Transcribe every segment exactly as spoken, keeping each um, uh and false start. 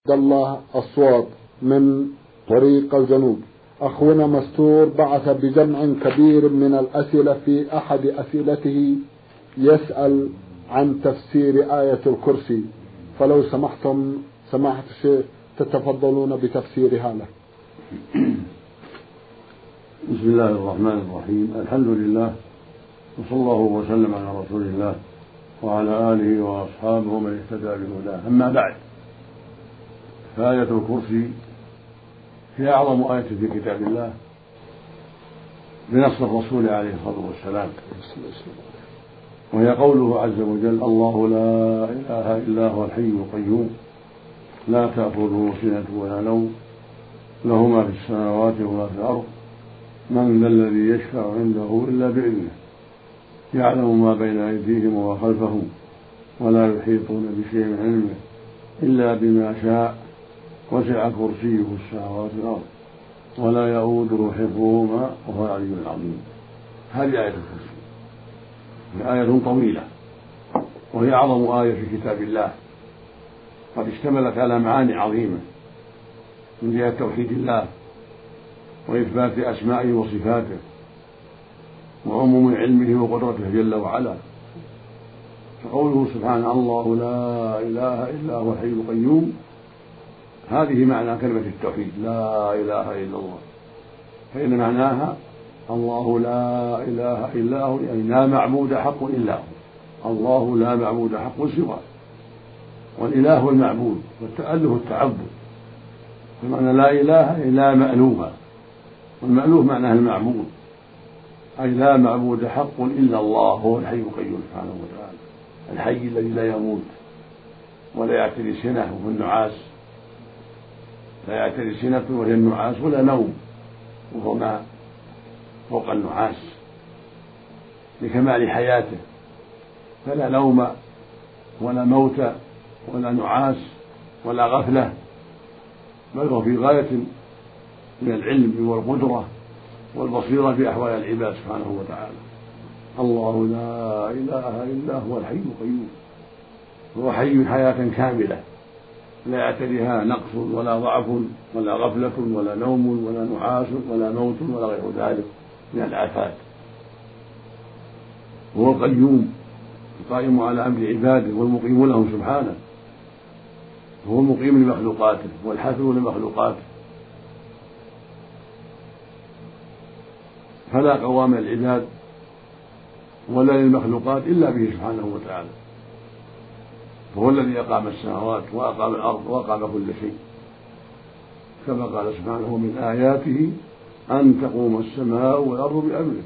الله الصواب من طريق الجنوب. أخونا مستور بعث بجمع كبير من الأسئلة، في أحد أسئلته يسأل عن تفسير آية الكرسي، فلو سمحتم سماحة الشيخ تتفضلون بتفسيرها له. بسم الله الرحمن الرحيم. الحمد لله وصلى الله وسلم على رسول الله وعلى آله وأصحابه ومن اهتدى بهداه. أما بعد، فآية الكرسي هي أعظم آية في كتاب الله بنص الرسول عليه الصلاة والسلام، وهي قوله عز وجل: الله لا إله إلا هو الحي القيوم لا تأخذه سنة ولا نوم له ما في السماوات وما في الأرض من ذا الذي يشفع عنده إلا بإذنه يعلم ما بين أيديهم وما خلفهم ولا يحيطون بشيء من علمه إلا بما شاء وسع كرسيه السماوات والأرض ولا يؤوده حفظهما وهو العلي العظيم. هذه آية الكرسي، هي آية طويلة وهي أعظم آية في كتاب الله، قد اشتملت على معاني عظيمة من جهة توحيد الله وإثبات أسمائه وصفاته وعموم علمه وقدرته جل وعلا. فقوله سبحانه: الله لا إله إلا هو الحي القيوم، هذه معنى كلمة التوحيد، لا إله إلا الله، فإن معناها الله لا إله إلا هو، يعني لا معبود حق إلا هو. الله لا معبود حق سواه، والإله هو المعبود، والتأله التعبد، فمعنى لا إله إلا مألوها، والمألوه معناه المعبود، أي لا معبود حق إلا الله، هو الحي القيوم سبحانه وتعالى، الحي الذي لا يموت ولا يعتري سنة وهو النعاس، لا يعتري سنة وهي النعاس، ولا نوم وهو ما فوق النعاس، لكمال حياته، فلا نوم ولا موت ولا نعاس ولا غفلة، بل هو في غاية من العلم والقدرة والبصيرة في أحوال العباد سبحانه وتعالى. الله لا إله إلا هو الحي القيوم، هو حي حياة كاملة لا يعتريها نقص ولا ضعف ولا غفلة ولا نوم ولا نعاس ولا موت ولا غير ذلك من الآفات. هو القيوم القائم على أمر عباده والمقيم لهم سبحانه، هو المقيم لمخلوقاته والحافظ لمخلوقاته، فلا قوام العباد ولا للمخلوقات إلا به سبحانه وتعالى، فهو الذي أقام السماوات وأقام الأرض وأقام كل شيء، كما قال سبحانه: من آياته أن تقوم السماء والأرض بأمره.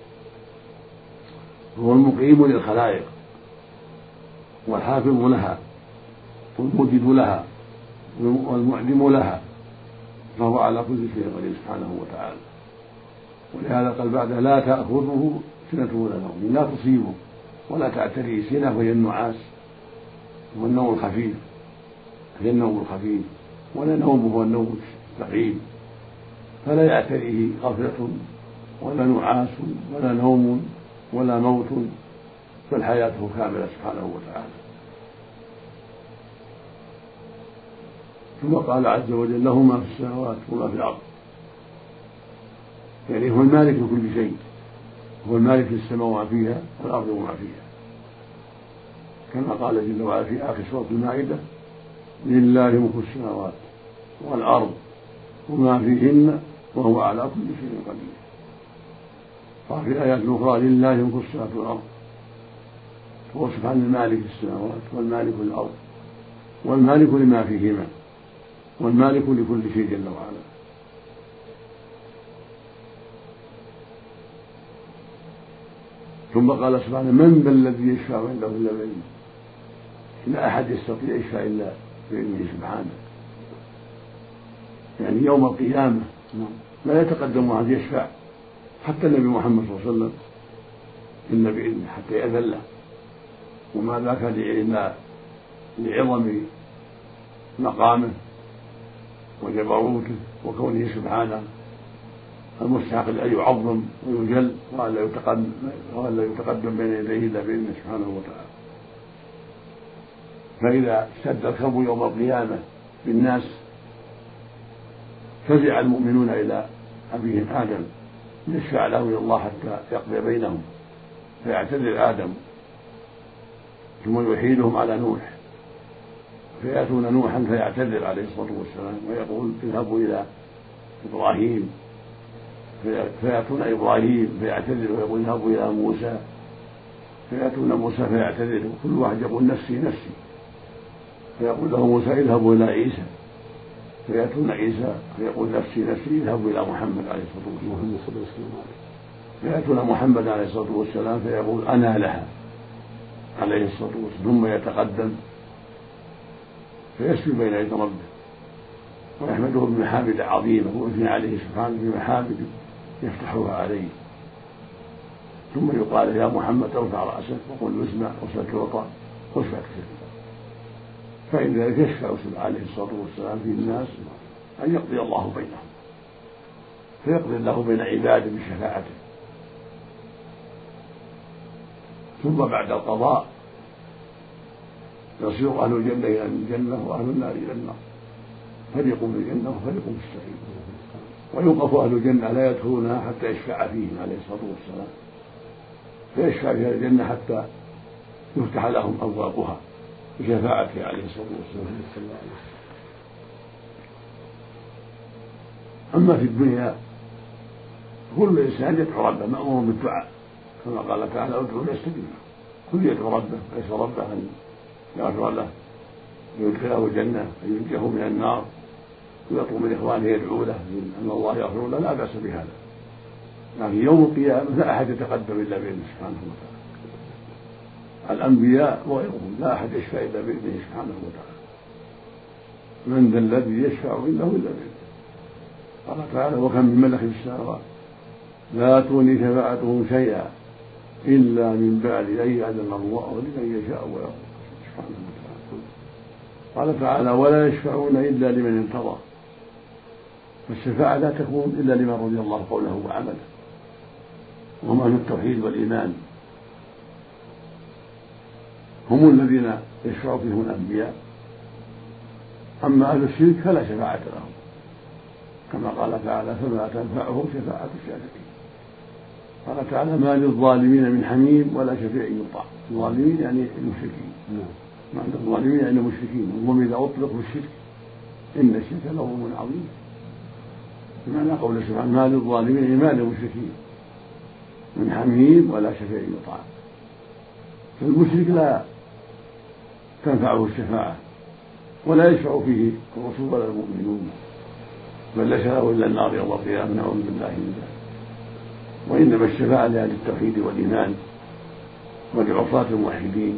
هو المقيم للخلائق والحافظ لها والموجد لها والمعدم لها، فهو على كل شيء قدير سبحانه وتعالى. ولهذا قال بعده: لا تأخذه سنة ولا نوم، لا تصيبه ولا تعتريه سنة وهي النعاس والنوم الخفيف، هي النوم الخفيف، ولا نوم هو النوم الثقيل، فلا يعتريه غفلة ولا نعاس ولا نوم ولا موت، بل حياته كاملة سبحانه وتعالى. ثم قال عز وجل: له ما في السماوات وما في الأرض، يعني هو المالك لكل شيء، هو المالك للسماء وما فيها والأرض وما فيها، كما قال جل وعلا في آخر سورة المائدة: لله ملك السماوات والأرض وما فيهن وهو على كل شيء قدير. قال في الآيات الأخرى: لله ملك السماوات والأرض، هو سبحانه المالك للسماوات والمالك للأرض والمالك لما فيهما والمالك لكل شيء جل وعلا. ثم قال سبحانه: من ذا الذي يشفع عنده إلا بإذنه، لا أحد يستطيع يشفع إلا بإذنه سبحانه، يعني يوم القيامة لا يتقدم أحد يشفع، حتى النبي محمد صلى الله عليه وسلم إلا بإذنه حتى يأذن له، وما ذاك لعظم مقامه وجبروته وكونه سبحانه المستحق أن يعظم ويجل، وأن لا يتقدم وأن لا يتقدم بين يديه إلا بإذنه سبحانه وتعالى. فإذا اشتد الكرب يوم القيامة بالناس فزع المؤمنون إلى أبيهم آدم يشفع لهم إلى الله حتى يقضي بينهم، فيعتذر آدم ثم يحيلهم على نوح، فيأتون نوحا فيعتذر عليه الصلاة والسلام ويقول اذهبوا إلى إبراهيم، فيأتون إبراهيم فيعتذر ويقول اذهبوا إلى موسى، فيأتون موسى فيعتذر وكل واحد يقول نفسي نفسي، فيقول له موسى اذهبوا إلى عيسى، فيأتون عيسى فيقول نفسي نفسي اذهبوا إلى محمد عليه الصلاة والسلام، فيأتون محمد عليه الصلاة والسلام فيقول أنا لها عليه الصلاة والسلام، ثم يتقدم فيسفي بين يدي ربه ويحمده بمحامد عظيمة ويثني عليه سبحانه بمحامد يفتحها عليه، ثم يقال يا محمد ارفع رأسك وقل يسمع وسل تعطى واشفع تشفع، فإن ذلك يشفع عليه الصلاة والسلام في الناس أن يقضي الله بينهم، فيقضي الله بين عباده بشفاعته، ثم بعد القضاء يصير أهل الجنة إلى الجنة وأهل النار إلى النار، فريق في الجنة وفريق في السعير، ويوقف أهل الجنة لا يدخلونها حتى يشفع فيهم عليه الصلاة والسلام، فيشفع في الجنة حتى يفتح لهم أبوابها بشفاعته عليه الصلاة والسلام. أما في الدنيا كل إنسان يدعو ربه مأمور بالدعاء كما قال تعالى ادعوا يستجيب، كل يدعو ربه ويسأل ربه أن يغفر له ويدخله الجنة أن ينجيه من النار، ويطلب من إخوانه يدعو له أن الله يغفر له، لا بأس بهذا، لكن يوم القيامة لا أحد يتقدم إلا بإذنه سبحانه وتعالى، الأنبياء وغيرهم لا أحد يشفع إلا بإذنه سبحانه وتعالى، من ذا الذي يشفع عنده إلا بإذنه، قال تعالى وكم من ملك في السماوات لا تغني شفاعتهم شيئا إلا من بعد أن يأذن الله لمن يشاء ويرضى سبحانه وتعالى. قال تعالى ولا يشفعون إلا لمن ارتضى، فالشفاعة لا تكون إلا لمن رضي الله قوله وعمله، وهم أهل التوحيد والإيمان، هم الذين يشفع فيهم الأنبياء، أما أهل الشرك فلا شفاعة لهم، كما قال تعالى فما تنفعهم شفاعة الشافعين. قال تعالى ما للظالمين من حميم ولا شفيع يطاع، الظالمين يعني المشركين، معنى الظالمين يعني المشركين، وهم إذا أطلقوا الشرك إن الشرك لظلم عظيم، بمعنى قوله سبحانه ما للظالمين ما للمشركين من حميم ولا شفيع يطاع، فالمشرك لا تنفعه الشفاعة ولا يشفع فيه الرسول ولا المؤمنون، بل ليس له إلا النار يوم القيامة، نعوذ بالله من ذلك. وإنما الشفاعة لأهل التوحيد والإيمان ولعصاة الموحدين.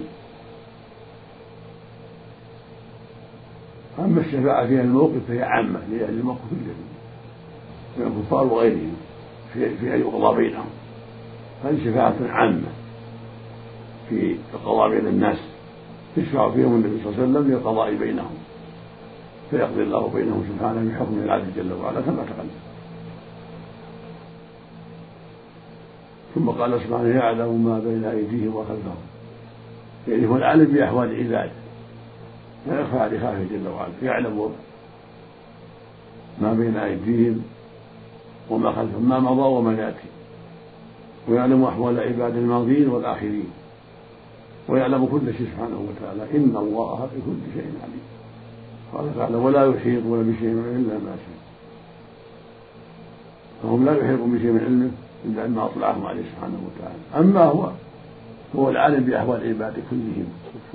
أما الشفاعة في الموقف فهي عامة لأهل الموقف الجديد من الكفار وغيرهم في في أن يقضى بينهم، هذه شفاعة عامة في القضاء بين الناس، يشفع فيهم النبي صلى الله عليه وسلم للقضاء بينهم، فيقضي الله بينهم سبحانه بحكم العدل جل وعلا كما تقدم. ثم قال سبحانه يعلم ما بين أيديهم وخلفهم، يعني هو العالم بأحوال العباد لا يخفى على خافه جل وعلا، يعلم ما بين أيديهم وما خلفهم، ما مضى وما يأتي، ويعلم أحوال عباد الماضين والآخرين، ويعلم كل شيء سبحانه وتعالى، إن الله بكل شيء عليم. قال تعالى ولا يحيطون بشيء من علمه إلا ما شاء، فهم لا يحيطون بشيء من علمه إلا ما أطلعهم عليه سبحانه وتعالى. أما هو هو العالم بأحوال العباد كلهم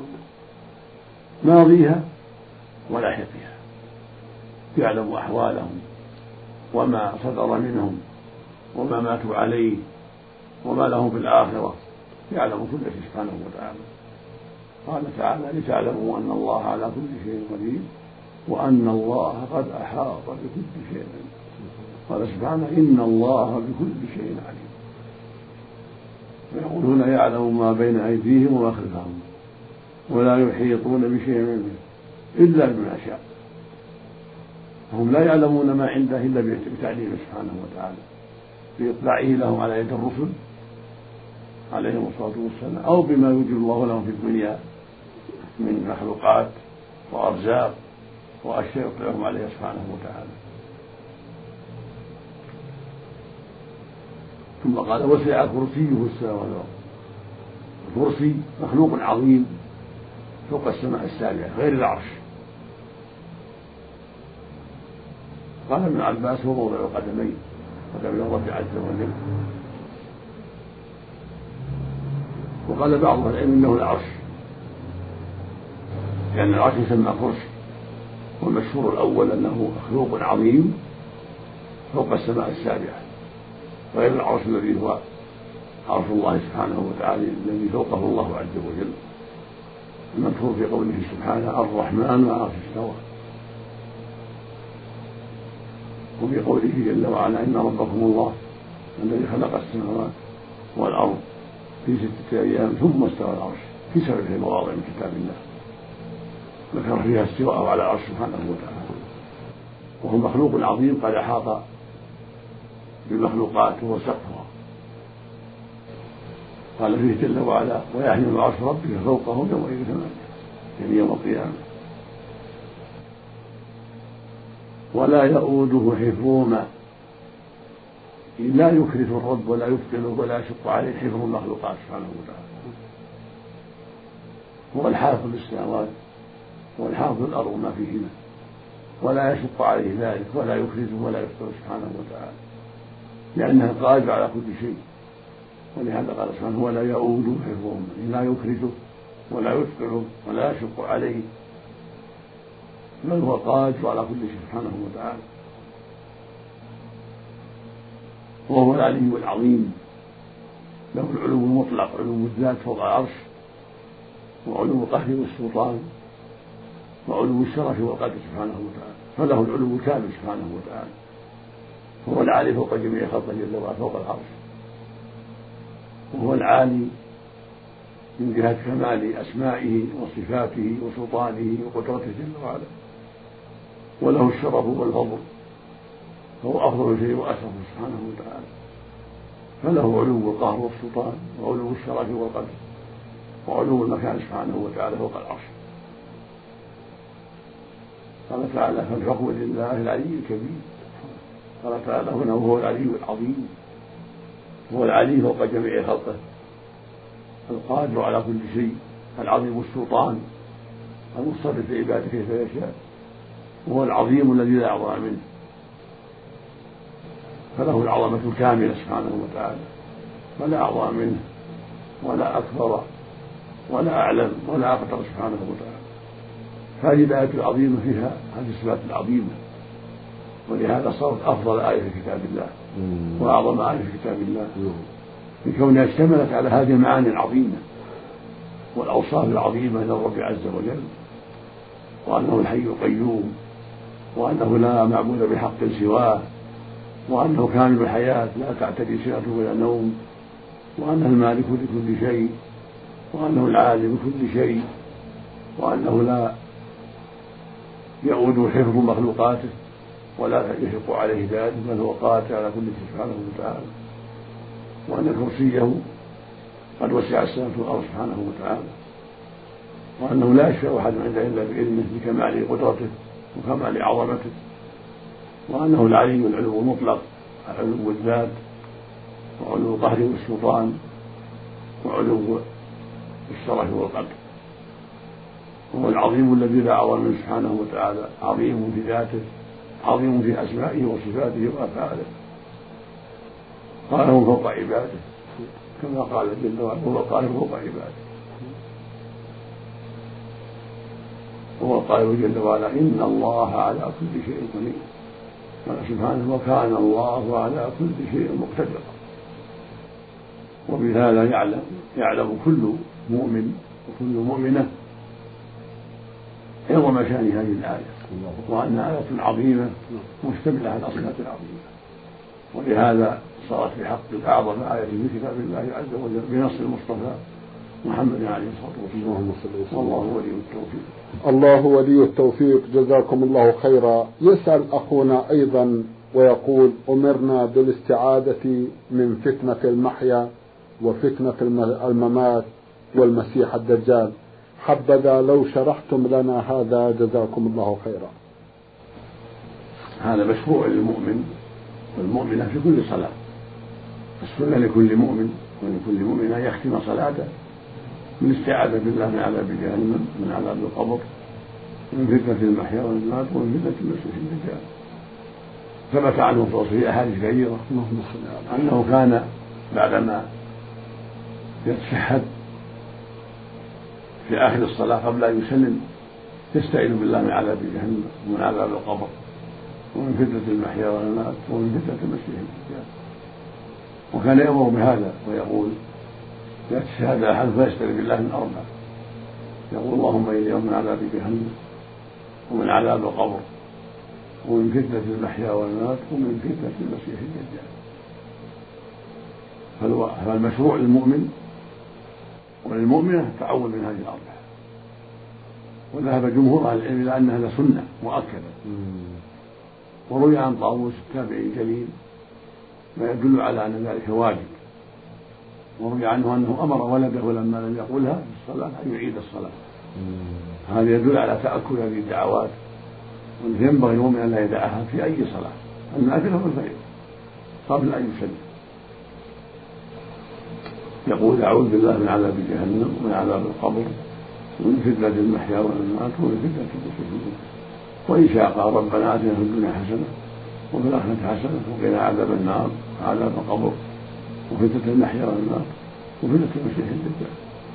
ماضيها ولاحقها، يعلم أحوالهم وما صدر منهم وما ماتوا عليه وما لهم في الآخرة، يعلم كل شيء سبحانه وتعالى. قال تعالى لتعلموا أن الله على كل شيء قدير وأن الله قد أحاط بكل شيء. قال سبحانه إن الله بكل شيء عليم. ويقولون يعلم ما بين أيديهم وما خلفهم ولا يحيطون بشيء منه إلا بما شاء، فهم لا يعلمون ما عنده إلا بتعليمه سبحانه وتعالى بإطلاعه لهم على يد الرسل عليهم الصلاة والسلام، أو بما يوجد الله لهم في الدنيا من مخلوقات وأرزاق وأشياء يطلعهم عليها سبحانه وتعالى. ثم قال وسع كرسيه السماوات والأرض. الكرسي مخلوق عظيم فوق السماء السابعة غير العرش. قال ابن عباس هو موضع القدمين قدم الله عز وجل. وقال بعض العلم انه العرش لان يعني العرش يسمى كرسي. والمشهور الاول انه مخلوق عظيم فوق السماء السابعة غير العرش الذي هو عرش الله سبحانه وتعالى الذي فوقه الله عز وجل، المذكور في قوله سبحانه الرحمن على العرش استوى. وفي قوله جل وعلا إن ربكم الله الذي خلق السماوات والأرض في ستة أيام ثم استوى العرش في سبع مواضع من كتاب الله ذكر فيها استواءه على العرش سبحانه وتعالى. وهو مخلوق عظيم قد أحاط بالمخلوقات وهو سقفها. قال فيه جل وعلا ويحمل عرش ربك فوقهم يومئذ ثمانية يعني يوم القيامة ولا يؤوده حفظهما. لا يكرث الرب ولا يثقله ولا يشق عليه حفظ المخلوقات سبحانه وتعالى. هو الحافظ للسماوات والحافظ الأرض وما فيهما ولا يشق عليه ذلك ولا يكرثه ولا يثقله سبحانه وتعالى لأنه قادر على كل شيء. ولهذا قال سبحانه ولا يؤوده حفظهما لا يكرثه ولا يثقله ولا يشق عليه بل هو قادر على كل شيء سبحانه وتعالى. وهو العلي العظيم له العلو المطلق علو الذات فوق العرش وعلو القهر والسلطان وعلو الشرف والقدر سبحانه وتعالى فله العلو الكامل سبحانه وتعالى. هو العالي فوق جميع خلقه جل وعلا فوق العرش وهو العالي من جهة كمال أسمائه وصفاته وسلطانه وقدرته جل وعلا وله الشرف والفضل فهو أفضل شيء وأشرف سبحانه وتعالى فله علو القهر والسلطان وعلو الشرف والقدر وعلو المكان سبحانه وتعالى فوق العرش. قال تعالى فالحكم لله العلي الكبير. قال تعالى هنا وهو العلي العظيم هو العلي فوق جميع خلقه القادر على كل شيء العظيم السلطان المتصرف في عباده كيف يشاء وهو العظيم الذي لا أعظم منه فله العظمة الكاملة سبحانه وتعالى ولا أعظم منه ولا أكبر ولا أعلم ولا أقدر سبحانه وتعالى. هذه الآية العظيمة فيها هذه الصفات العظيمة ولهذا صارت أفضل آية في كتاب الله وأعظم آية في كتاب الله لكونها اشتملت على هذه المعاني العظيمة والأوصاف العظيمة للرب عز وجل وأنه الحي القيوم وأنه لا معبود بحق سواه وأنه كامل الحياة لا تعتدي سنة ولا نوم وأنه المالك لكل شيء وأنه العالم بكل شيء وأنه لا يؤود حفظ مخلوقاته ولا يشق عليه ذلك بل هو قادر على كل شيء سبحانه وتعالى وأن كرسيه قد وسع السماوات والأرض سبحانه وتعالى وأنه لا يشفع أحد عنده إلا بإذنه لكمال قدرته وكمال عظمته وأنه العلي العلو المطلق علو الذات وعلو القهر والسلطان وعلو الشرف والقدر. هو العظيم الذي لا أعظم منه سبحانه وتعالى عظيم في ذاته عظيم في أسمائه وصفاته وأفعاله قاهر فوق عباده كما قال جل وعلا هو قاهر فوق عباده هو قال جل وعلا إن الله على كل شيء قدير قال سبحانه وكان الله على كل شيء مقتدرا. وبهذا يعلم يعلم كل مؤمن وكل مؤمنة عظم شان هذه الآية وأنها آية عظيمة مشتملة على الأصناف العظيمة ولهذا صارت بحق أعظم آية في كتاب الله عز وجل بنص المصطفى محمد عليه الصلاة والسلام والله ولي التوفيق. الله ولي التوفيق. جزاكم الله خيرا. يسأل أخونا أيضا ويقول أمرنا بالاستعادة من فتنة المحيا وفتنة الممات والمسيح الدجال حبذا لو شرحتم لنا هذا جزاكم الله خيرا. هذا مشروع للمؤمن والمؤمنة في كل صلاة. السنة لكل مؤمن ولكل مؤمن أن يختم صلاته بالاستعاذة بالله من عذاب جهنم، من عذاب القبر، من فتنة المحيا والممات، ومن فتنة المسيح الدجال. ثبت عنه في وصفه أحاديث كثيرة أنه كان بعدما يتشهد في آخر الصلاة قبل أن يسلم يستعيذ بالله من عذاب جهنم ومن عذاب القبر ومن فتنة المحيا والممات ومن فتنة المسيح الدجال. وكان يأمر بهذا ويقول يتشهد أحد فيستعيذ بالله من أربع، يقول اللهم إني من عذاب جهنم ومن عذاب القبر ومن فتنة المحيا والممات ومن فتنة المسيح الدجال. فالمشروع للمؤمن وللمؤمنة تعوذ من هذه الأربعة. وذهب جمهور أهل العلم إلى أنها لسنة مؤكدة. وروي عن طاووس التابعي الجليل ما يدل على أن ذلك واجب. وروي عنه أنه أمر ولده لما لم يقولها في الصلاة أن يعيد الصلاة. هذا يدل على تأكد هذه الدعوات، وأنه ينبغي المؤمن أن لا يدعها في أي صلاة، النافلة والفريضة، قبل أن يسلم. يقول أعوذ بالله من عذاب جهنم ومن عذاب القبر ومن فتنة المحيا والممات ومن فتنة المسيح الدجال. وإن شاء قال ربنا آتنا في الدنيا حسنة وفي الآخرة حسنة وقنا عذاب النار وعذاب القبر وفتنة المحيا والممات وفتنة المسيح الدجال.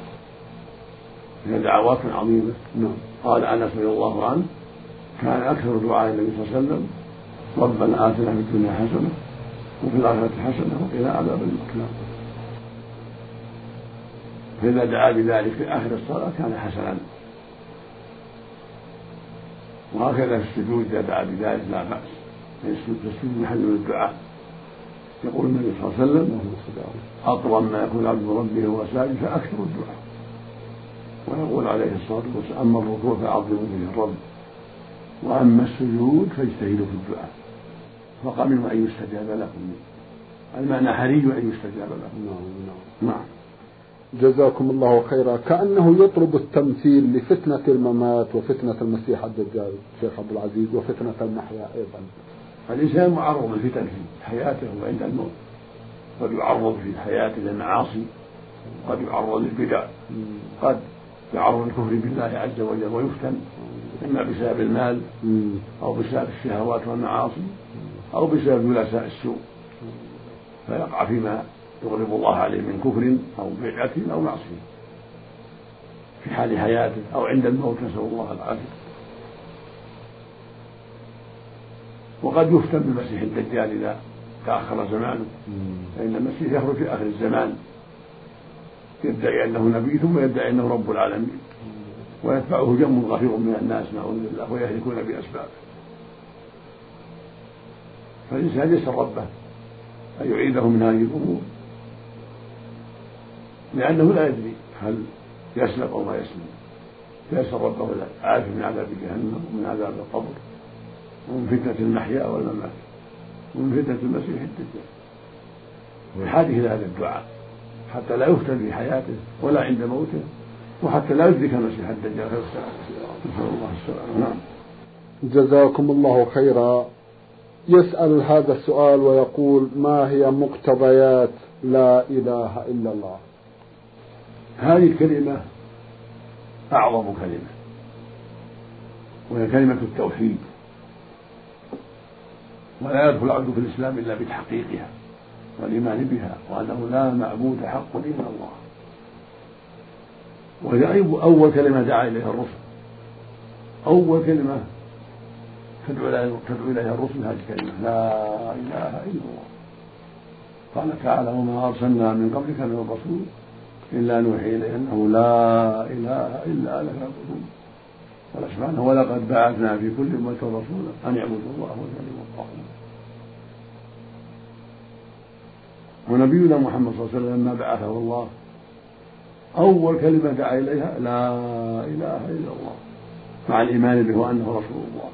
هي دعوات عظيمة. قال أنس رضي الله عنه كان أكثر دعاء النبي صلى الله عليه وسلم ربنا آتنا في الدنيا حسنة وفي الآخرة حسنة وقنا عذاب النار. فإذا دعا بذلك في آخر الصلاة كان حسنا. وهكذا في السجود إذا دعا بذلك لا بأس، فالسجود محل من الدعاء. يقول النبي صلى الله عليه وسلم أطول ما يكون العبد من ربه وهو ساجد فأكثر الدعاء. ويقول عليه الصلاة والسلام أما الركوع فعظموا فيه الرب وأما السجود فاجتهدوا في الدعاء فقمنوا أن يستجاب لكم. المعنى حري أن يستجاب لكم. نعم نعم. جزاكم الله خيرا. كأنه يطلب التمثيل لفتنة الممات وفتنة المسيح الدجال شيخ عبد العزيز وفتنة المحيا أيضا. الإنسان معرض للفتن في حياته وعند الموت، قد يعرض في حياته للمعاصي، قد يعرض للبدع، قد يعرض للكفر بالله عز وجل ويفتن إما بسبب المال أو بسبب الشهوات والمعاصي أو بسبب جلساء السوء، فيقع فيما يغضب الله عليه من كفر أو بدعة أو معصية في حال حياته أو عند الموت، نسأل الله العافية. وقد يفتن بالمسيح الدجال إذا تأخر زمانه، فإن المسيح يخرج في آخر الزمان يدعي أنه نبي ثم يدعي أنه رب العالمين، ويتبعه جم غفير من الناس نعوذ بالله ويهلكون بأسبابه. فالإنسان يسأل ربه أن يعيده من هذه الأمور، لأنه لا يدري هل يسلم أو ما يسلم، فيسأل ربه العافية من عذاب جهنم ومن عذاب القبر ومن فتنة المحيا والممات ومن فتنة المسيح الدجال، ويحاجه إلى هذا الدعاء حتى لا يفتن في حياته ولا عند موته، وحتى لا يدرك المسيح الدجال نسأل الله السلامة. نعم. جزاكم الله خيرا. يسأل هذا السؤال ويقول ما هي مقتضيات لا إله إلا الله؟ هذه الكلمة أعظم كلمة، وهي كلمة التوحيد، ولا يدخل العبد في الإسلام إلا بتحقيقها والإيمان بها، وأنه لا معبود حق إلا الله. وهي أول كلمة دعا إليها الرسل، أول كلمة تدعو إليها الرسل هذه الكلمة لا إله إلا الله. قال تعالى وما أرسلنا من قبلك من رسول إلا نوحي إليه أنه لا إله إلا أنا فاعبدون. قال سبحانه ولقد بعثنا في كل أمة رسولا أن يعبدوا الله واجتنبوا الطاغوت. ونبينا محمد صلى الله عليه وسلم لما بعثه الله أول كلمة دعا إليها لا إله إلا الله، مع الإيمان به وأنه رسول الله،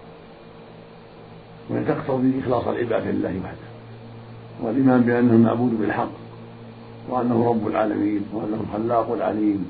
وتقتضي إخلاص العبادة لله وحده، والإيمان بأنه المعبود بالحق، وأنه رب العالمين، وأنه الخلاق العليم،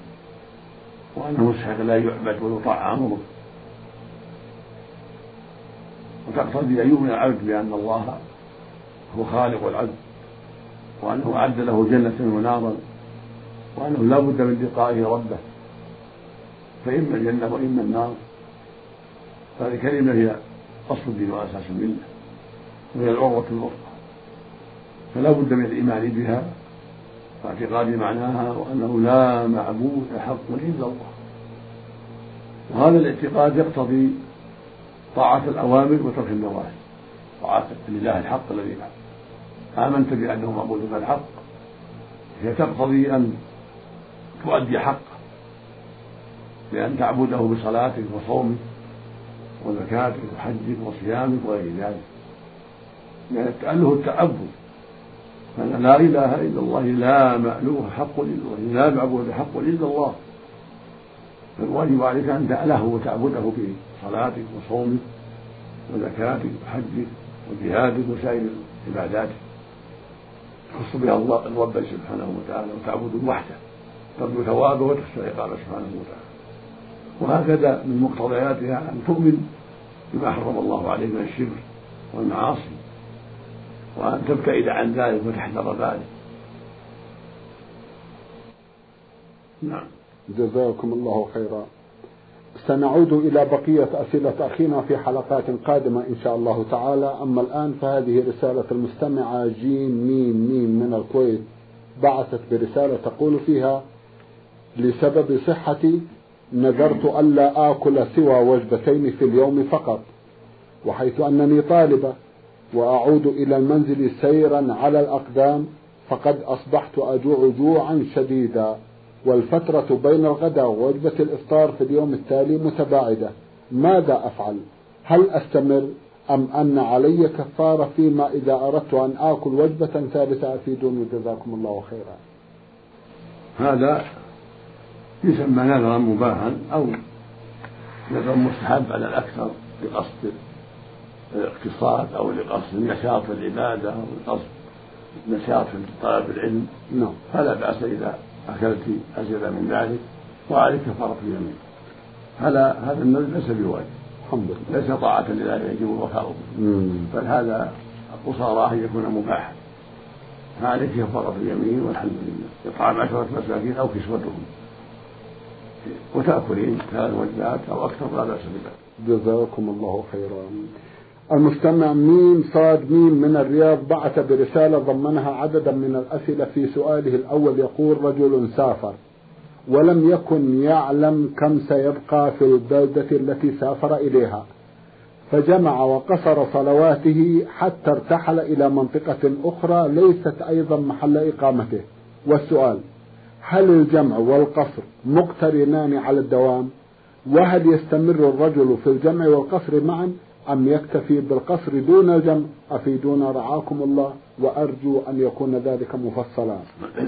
وأنه مستحق لا يعبد ويطاع أمره. وتقتضي أن يؤمن العبد بأن الله هو خالق العبد، وأنه أعد له جنة ونارا، وأنه لا بد من لقائه ربه، فإما الجنة وإما النار. هذه الكلمة هي أصل الدين وأساس الملة، وهي العروة الوثقى، فلا بد من الإيمان بها واعتقاد معناها، وأنه لا معبود حق إلا الله. وهذا الاعتقاد يقتضي طاعة الأوامر وترك النواهي. طاعة الإله الحق الذي آمنت بأنه معبود الحق هي تقتضي أن تؤدي حقه، بأن تعبده بصلاتك وصومك وزكاتك وحجك وصيامك وغير ذلك، يعني له التعبد. فأن لا إله إلا الله لا مألوه حق إلا الله، لا معبود حق إلا الله، فالواجب عليك أن تعله وتعبده بصلاتك وصومك وزكاتك وحجك وجهادك وسائر العبادات تخص بها الله الرب سبحانه وتعالى، وتعبده وحده ترجو ثوابه وتخشى عقابه سبحانه وتعالى. وهكذا من مقتضياتها أن تؤمن بما حرم الله عليه من الشرك والمعاصي، وأن تبتعد عن ذلك وتحذر ذلك. نعم، جزاكم الله خيرا. سنعود إلى بقية أسئلة أخينا في حلقات قادمة إن شاء الله تعالى. أما الآن فهذه رسالة المستمعة جيم ميم ميم من الكويت، بعثت برسالة تقول فيها: لسبب صحتي نذرت ألا آكل سوى وجبتين في اليوم فقط، وحيث أنني طالبة وأعود إلى المنزل سيرا على الأقدام فقد أصبحت أجوع جوعا شديدا، والفترة بين الغداء ووجبة الإفطار في اليوم التالي متباعدة، ماذا أفعل؟ هل أستمر أم أن علي كفارة فيما إذا أردت أن آكل وجبة ثالثة؟ أفيدوني جزاكم الله خيرا. هذا يسمى نذرا مباحا أو نذر مستحب على الأكثر لقصد الاقتصاد أو لقصد النشاط في العبادة أو لقصد النشاط في طلب العلم، نعم، فلا بأس إذا أكلت أزيد من ذلك وعليك كفارة يمين. هذا هذا النذر ليس بواجب، الحمد لله، ليس طاعة لله يجب الوفاء به، بل هذا قصارى أن يكون مباحا، فعليك كفارة يمين والحمد لله، إطعام عشرة مساكين أو كسوتهم وتأكلين ثلاث وجبات أو أكثر لا بأس بذلك. جزاكم الله خيرا. المستمع ميم صاد ميم من الرياض بعث برسالة ضمنها عددا من الأسئلة. في سؤاله الأول يقول: رجل سافر ولم يكن يعلم كم سيبقى في البلدة التي سافر إليها، فجمع وقصر صلواته حتى ارتحل إلى منطقة أخرى ليست أيضا محل إقامته. والسؤال: هل الجمع والقصر مقترنان على الدوام؟ وهل يستمر الرجل في الجمع والقصر معا أم يكتفي بالقصر دون الجمع؟ أفيدونا رعاكم الله، وأرجو أن يكون ذلك مفصلا.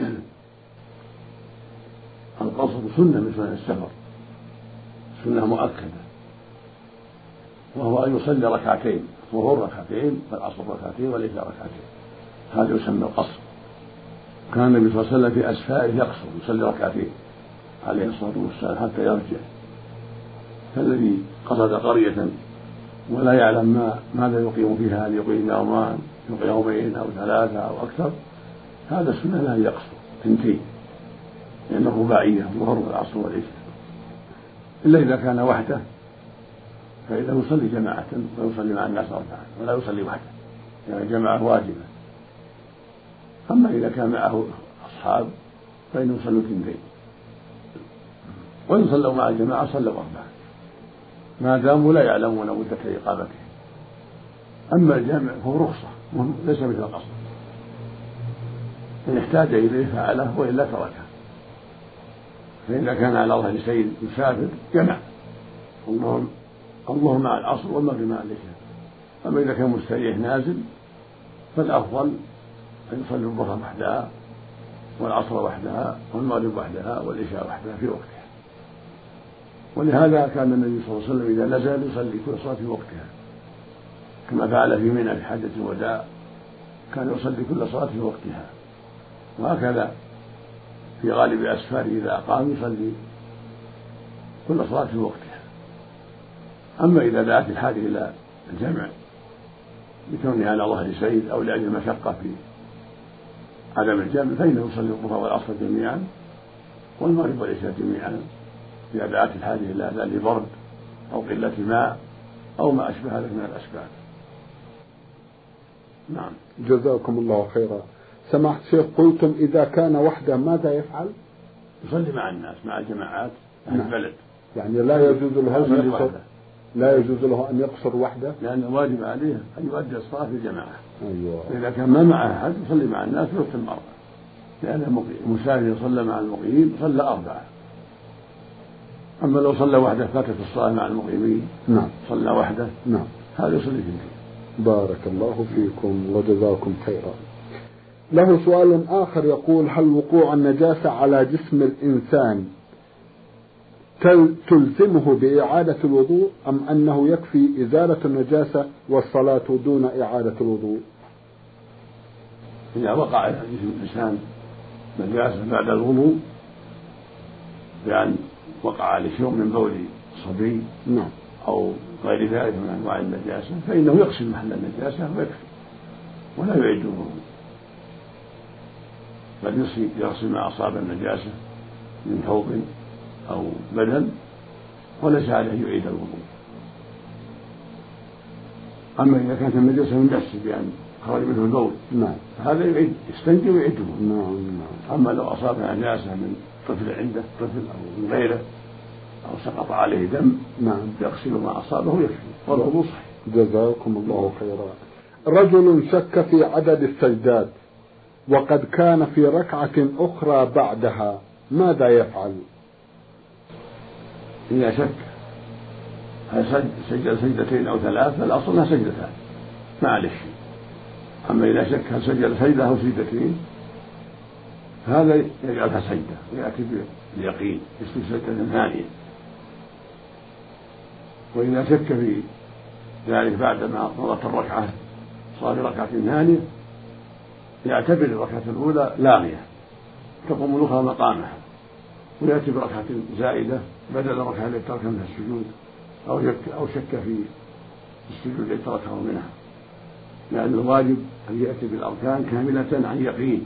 القصر سنة من سنن السفر، سنة مؤكدة، وهو أن يصلي ركعتين، الظهر ركعتين والعصر ركعتين والعشاء ركعتين، هذا يسمى القصر. كان النبي صلى الله عليه وسلم في أسفاره يقصر يصلي ركعتين عليه الصلاة والسلام حتى يرجع. فالذي قصد قرية ولا يعلم ما ماذا يقيم فيها، هل يقيم يومان يومين أو ثلاثة أو أكثر، هذا السنة لا يقصر اثنتين، لأنه رباعية الظهر والعصر والعشاء، إلا إذا كان وحده فإذا يصلي جماعة ويصلي مع الناس أربعة ولا يصلي وحده، يعني جماعة واجبة. أما إذا كان معه أصحاب فإنه يصلوا اثنتين، وإن صلوا مع الجماعة صلوا أربعة ما داموا لا يعلمون مدة إقامته. أما الجمع فهو رخصة ليس مثل القصر، إن احتاج إليه فعله وإلا تركه. فإذا كان على ظهر سيد يسافر جمع اللهم اللهم مع العصر والمغرب مع العشاء. أما إذا كان مستريح نازل فالأفضل أن يصلي الظهر وحدها والعصر وحدها والمغرب وحدها والعشاء وحدها في وقتها. ولهذا كان النبي صلى الله عليه وسلم إذا نزل يصلي كل صلاة في وقتها، كما فعل في منى في حجة الوداع، كان يصلي كل صلاة في وقتها. وهكذا في غالب أسفاره إذا أقام يصلي كل صلاة في وقتها. أما إذا دعت الحاجة إلى الجمع لكونه على ظهر سير أو لأجل مشقة في عدم الجمع فإنه يصلي الظهر والعصر جميعا والمغرب والعشاء جميعا إذا دعت الحاجة إلى ذلك لبرد أو قلة ماء أو ما أشبه ذلك من الأسباب. نعم. جزاكم الله خيرا. سماحة الشيخ، قلتم إذا كان وحده ماذا يفعل؟ يصلي مع الناس مع الجماعات أهل البلد، يعني لا يجوز له أن يقصر لا يجوز له أن يقصر وحده، لأن الواجب عليه أن يؤدي الصلاة في الجماعة. أيوة. إذا كان ما معه أحد يصلي مع الناس ويتم أربعة، لأن المسافر صلى مع المقيم صلى أربعة. أما لو صلى وحده فاتت الصلاة مع المقيمين نعم صلى وحده نعم هذا يصلي اثنتين. بارك الله فيكم وجزاكم خيرا. له سؤال آخر يقول: هل وقوع النجاسة على جسم الإنسان تلزمه بإعادة الوضوء أم أنه يكفي إزالة النجاسة والصلاة دون إعادة الوضوء؟ إذا وقع على جسم الإنسان نجاسة بعد الوضوء بأن وقع عليه شيء من بول صبي نعم أو غير ذلك من أنواع النجاسة فإنه يغسل محل النجاسة ويكفي ولا يعيد الوضوء، بل يغسل ما أصاب النجاسة من ثوب أو بدن وليس عليه أن يعيد الوضوء. أما إذا كانت النجاسة من نفسه بأن خرج منه البول نعم فهذا يعيد يستنجي ويعيده. نعم نعم. أما لو أصابها نجاسة من طفل عنده طفل أو من غيره أو سقط عليه دم نعم يغسل ما أصابه يكفي والوضوء صحيح. جزاكم الله خيرا. رجل شك في عدد السجدات وقد كان في ركعة أخرى بعدها، ماذا يفعل؟ إذا شك هل سجد سجدتين أو ثلاث فالأصل أنها سجدتان ما عليه شيء. أما إذا شك هل سجد سجدة أو سجدتين هذا يجعلها سجدة ويأتي باليقين يسجد سجدة ثانية. وإذا شك في ذلك بعدما مضت الركعة صار ركعة ثانية يعتبر الركعة الأولى لاغية تقوم الأخرى مقامها ويأتي بركعة زائدة بدل الركعة التي ترك منها السجود أو شك أو شك في السجود التي تركه منها، لأن الواجب أن يأتي بالأركان كاملة عن يقين.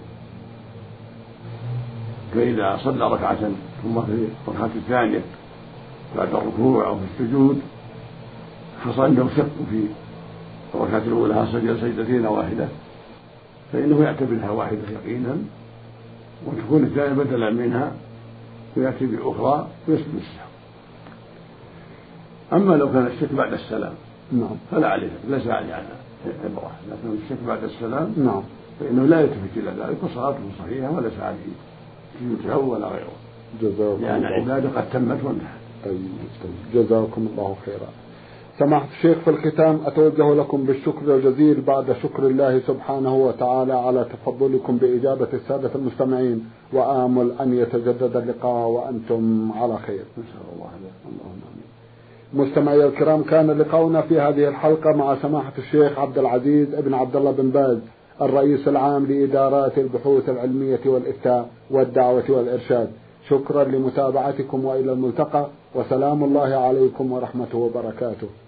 فإذا صلى ركعة ثم في الركعة الثانية بعد الركوع أو في السجود حصل عنده شك في الركعة الأولى هل سجد سجدتين أو واحدة فإنه يعتبرها واحدة يقينا وتكون الثانية بدلا منها ويأتي بأخرى ويسجد السهو. أما لو كان الشك بعد السلام نعم فلا عليه ليس عليه عبرة، لكن الشك بعد السلام نعم فإنه لا يلتفت إلى ذلك وصلاته صحيحة وليس عليه سجود ولا غيره جزاكم لأن الله. العبادة قد تمت وانتهت. أي جزاكم الله خيرا. سماحة الشيخ، في الختام أتوجه لكم بالشكر الجزيل بعد شكر الله سبحانه وتعالى على تفضلكم بإجابة السادة المستمعين، وآمل أن يتجدد اللقاء وأنتم على خير إن شاء الله. اللهم آمين. مستمعي الكرام، كان لقاؤنا في هذه الحلقة مع سماحة الشيخ عبد العزيز ابن عبد الله بن باز الرئيس العام لإدارات البحوث العلمية والإفتاء والدعوة والإرشاد. شكرا لمتابعتكم وإلى الملتقى، وسلام الله عليكم ورحمته وبركاته.